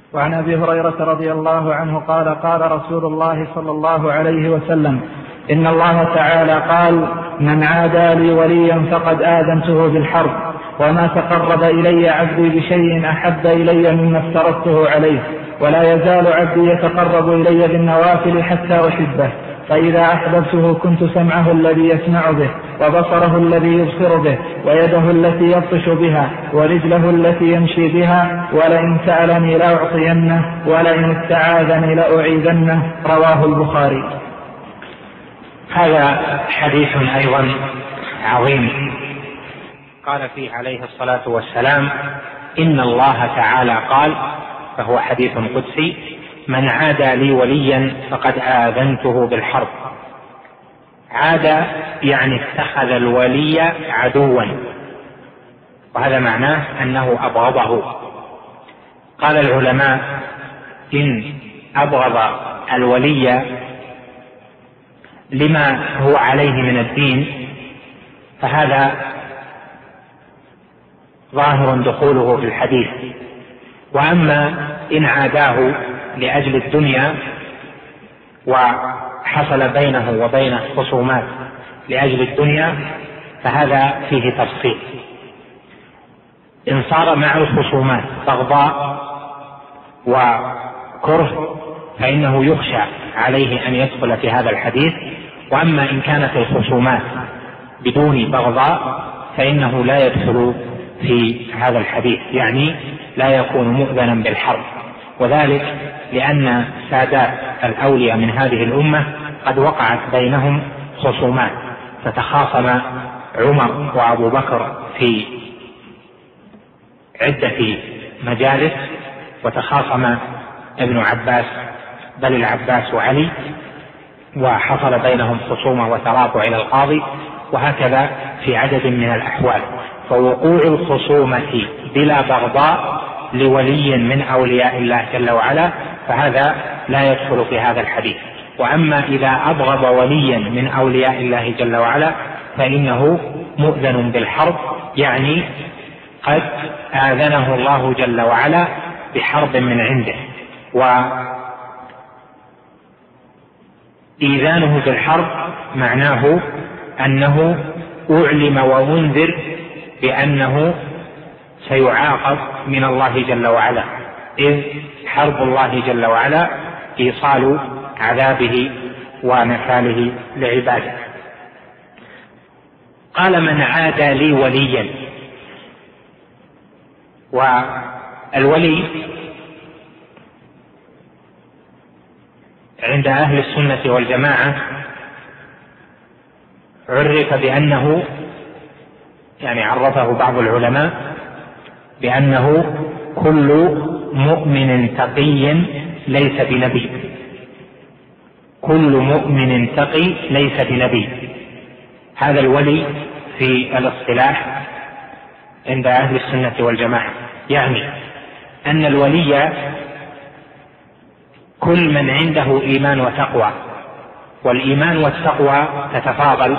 وعن أبي هريرة رضي الله عنه قال قال رسول الله صلى الله عليه وسلم: إن الله تعالى قال: من عادى لي وليا فقد آذنته بالحرب، وما تقرب إلي عبدي بشيء أحب إلي مما افترضته عليه، ولا يزال عبدي يتقرب إلي بالنوافل حتى أحبه، فإذا أحببته كنت سمعه الذي يسمع به، وبصره الذي يبصر به، ويده التي يبطش بها، ورجله التي يمشي بها، ولئن سألني لأعطينه، ولئن استعاذني لأعيذنه. رواه البخاري. هذا حديث أيضا عظيم قال فيه عليه الصلاة والسلام: إن الله تعالى قال، فهو حديث قدسي: من عادى لي وليا فقد آذنته بالحرب. عادى يعني اتخذ الولي عدوا، وهذا معناه أنه أبغضه. قال العلماء: إن أبغض الولي لما هو عليه من الدين فهذا ظاهر دخوله في الحديث، وأما إن عاداه لأجل الدنيا وحصل بينه وبينه خصومات لأجل الدنيا فهذا فيه تفصيل. إن صار مع الخصومات بغضاء وكره فإنه يخشى عليه أن يدخل في هذا الحديث، وأما إن كانت الخصومات بدون بغضاء فإنه لا يدخل في هذا الحديث، يعني لا يكون مؤذنا بالحرب. وذلك لأن سادات الأولياء من هذه الأمة قد وقعت بينهم خصومات، فتخاصم عمر وأبو بكر في عدة مجالس، وتخاصم ابن عباس بل العباس وعلي، وحصل بينهم خصومة وترافع إلى القاضي، وهكذا في عدد من الأحوال. فوقوع الخصومة بلا بغضاء لولي من أولياء الله جل وعلا فهذا لا يدخل في هذا الحديث. وأما إذا أبغض وليا من أولياء الله جل وعلا فإنه مؤذن بالحرب، يعني قد آذنه الله جل وعلا بحرب من عنده. وإيذانه بالحرب معناه أنه أعلم وأنذر بأنه سيعاقب من الله جل وعلا، إذ حرب الله جل وعلا إيصال عذابه ونكاله لعباده. قال: من عادى لي وليا. والولي عند أهل السنة والجماعة عرف بأنه، يعني عرفه بعض العلماء بأنه كل مؤمن تقي ليس بنبي. كل مؤمن تقي ليس بنبي. هذا الولي في الاصطلاح عند أهل السنة والجماعة، يعني أن الولي كل من عنده إيمان وتقوى، والإيمان والتقوى تتفاضل،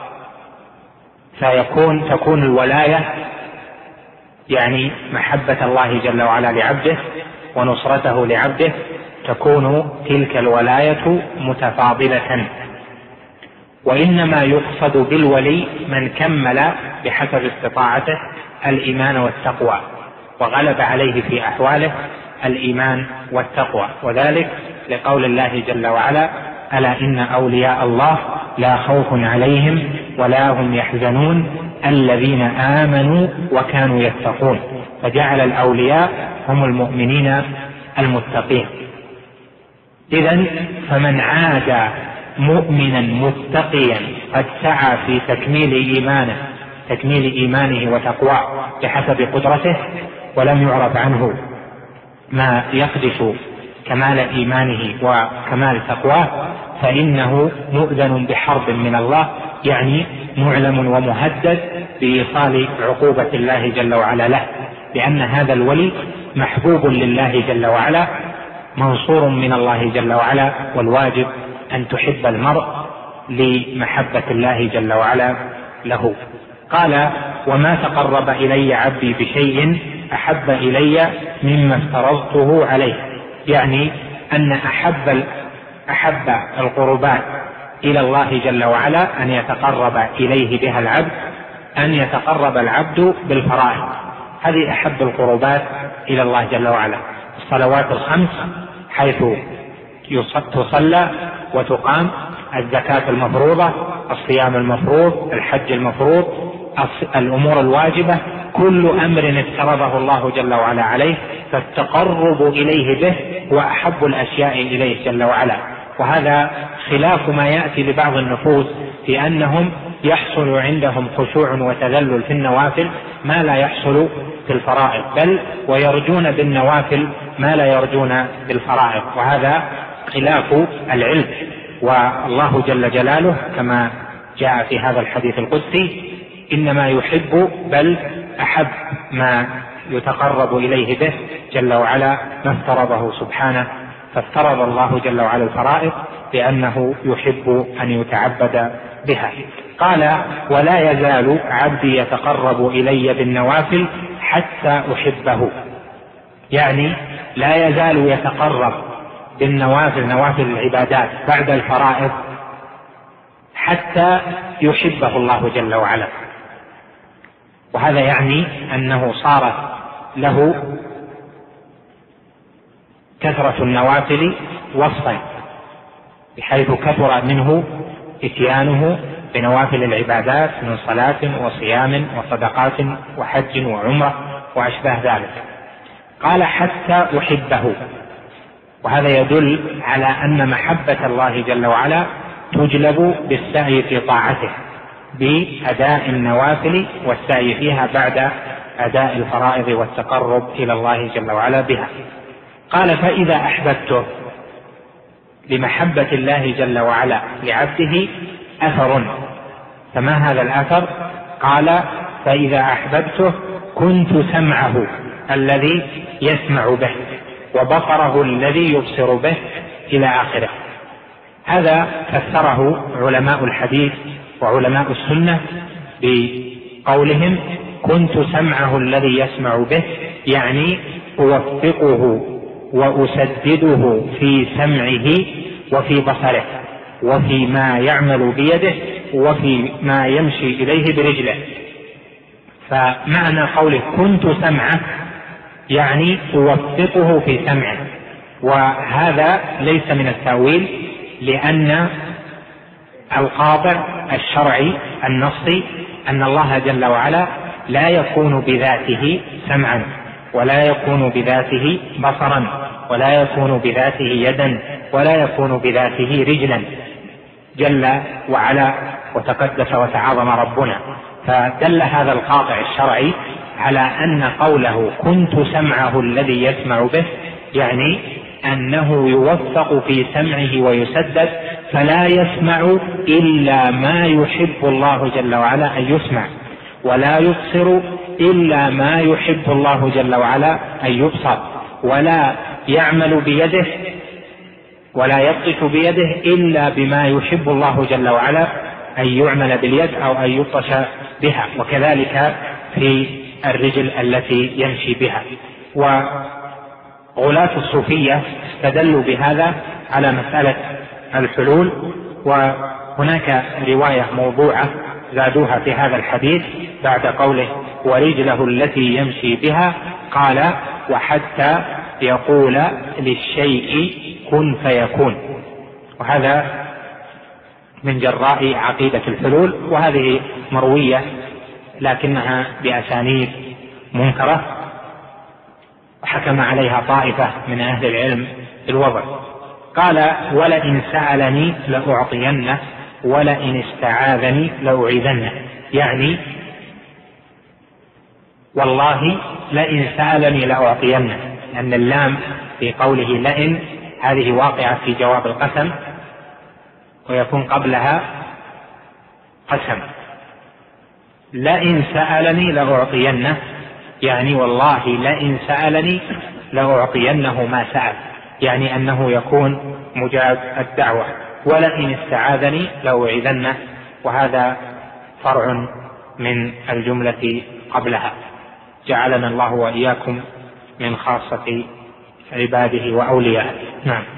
تكون الولاية يعني محبة الله جل وعلا لعبده ونصرته لعبده، تكون تلك الولاية متفاضلة. وإنما يقصد بالولي من كمل بحسب استطاعته الإيمان والتقوى، وغلب عليه في أحواله الإيمان والتقوى، وذلك لقول الله جل وعلا: ألا إن أولياء الله لا خوف عليهم ولا هم يحزنون الذين آمنوا وكانوا يتقون. فجعل الأولياء هم المؤمنين المتقين. إذن فمن عادى مؤمنا متقيا قد سعى في تكميل إيمانه وتقواه بحسب قدرته، ولم يعرف عنه ما يقدس كمال إيمانه وكمال تقواه، فإنه مؤذن بحرب من الله، يعني معلم ومهدد بإيصال عقوبة الله جل وعلا له، لأن هذا الولي محبوب لله جل وعلا، منصور من الله جل وعلا، والواجب أن تحب المرء لمحبة الله جل وعلا له. قال: وما تقرب إلي عبدي بشيء أحب إلي مما افترضته عليه، يعني أن أحب القربات إلى الله جل وعلا أن يتقرب إليه بها العبد، أن يتقرب العبد بالفرائض، هذه أحب القربات إلى الله جل وعلا. الصلوات الخمس حيث تصلى وتقام، الزكاة المفروضة، الصيام المفروض، الحج المفروض، الأمور الواجبة، كل أمر افترضه الله جل وعلا عليه، فالتقرب إليه به هو أحب الأشياء إليه جل وعلا. وهذا خلاف ما يأتي لبعض النفوس في أنهم يحصل عندهم خشوع وتذلل في النوافل ما لا يحصل في الفرائض، بل ويرجون بالنوافل ما لا يرجون بالفرائض، وهذا خلاف العلم. والله جل جلاله كما جاء في هذا الحديث القدسي إنما يحب بل أحب ما يتقرب إليه به جل وعلا ما افترضه سبحانه، فافترض الله جل وعلا الفرائض لأنه يحب أن يتعبد بها. قال ولا يزال عبدي يتقرب إلي بالنوافل حتى أحبه، يعني لا يزال يتقرب بالنوافل، نوافل العبادات بعد الفرائض، حتى يحبه الله جل وعلا. وهذا يعني أنه صارت له كثرة النوافل وصفا، بحيث كثر منه إتيانه بنوافل العبادات من صلاة وصيام وصدقات وحج وعمرة وأشباه ذلك. قال حتى أحبه، وهذا يدل على أن محبة الله جل وعلا تجلب بالسعي في طاعته، بأداء النوافل والسعي فيها بعد أداء الفرائض والتقرب إلى الله جل وعلا بها. قال فإذا أحببته، لمحبة الله جل وعلا لعبده أثر، فما هذا الأثر؟ قال فإذا أحببته كنت سمعه الذي يسمع به وبصره الذي يبصر به إلى آخره. هذا فسره علماء الحديث وعلماء السنة بقولهم كنت سمعه الذي يسمع به، يعني أوفقه وأسدده في سمعه وفي بصره وفي ما يعمل بيده وفي ما يمشي إليه برجله. فمعنى قوله كنت سمعه يعني أوفقه في سمعه، وهذا ليس من التأويل، لأن القاطع الشرعي النصي أن الله جل وعلا لا يكون بذاته سمعا، ولا يكون بذاته بصرا، ولا يكون بذاته يدا، ولا يكون بذاته رجلا، جل وعلا وتقدس وتعاظم ربنا. فدل هذا القاطع الشرعي على أن قوله كنت سمعه الذي يسمع به يعني أنه يوفق في سمعه ويسدد، فلا يسمع إلا ما يحب الله جل وعلا أن يسمع، ولا يبصر إلا ما يحب الله جل وعلا أن يبصر، ولا يعمل بيده ولا يبطش بيده إلا بما يحب الله جل وعلا أن يعمل باليد أو أن يبطش بها، وكذلك في الرجل التي يمشي بها. وغلاة الصوفية استدلوا بهذا على مسألة الحلول، وهناك رواية موضوعة زادوها في هذا الحديث بعد قوله ورجله التي يمشي بها، قال وحتى يقول للشيء كن فيكون. وهذا من جراء عقيدة الحلول، وهذه مروية لكنها بأسانيد منكرة، وحكم عليها طائفة من أهل العلم بالوضع. قال ولئن سألني لأعطينه ولئن استعاذني لأعيذنه، يعني والله لئن سألني لأعطينه، لأن اللام في قوله لئن هذه واقعة في جواب القسم، ويكون قبلها قسم. لئن سألني لأعطينه يعني والله لئن سألني لأعطينه ما سأل، يعني أنه يكون مجاب الدعوة. ولئن استعاذني لأعيذنه، وهذا فرع من الجملة قبلها. جعلنا الله وإياكم من خاصة عباده وأوليائه. نعم.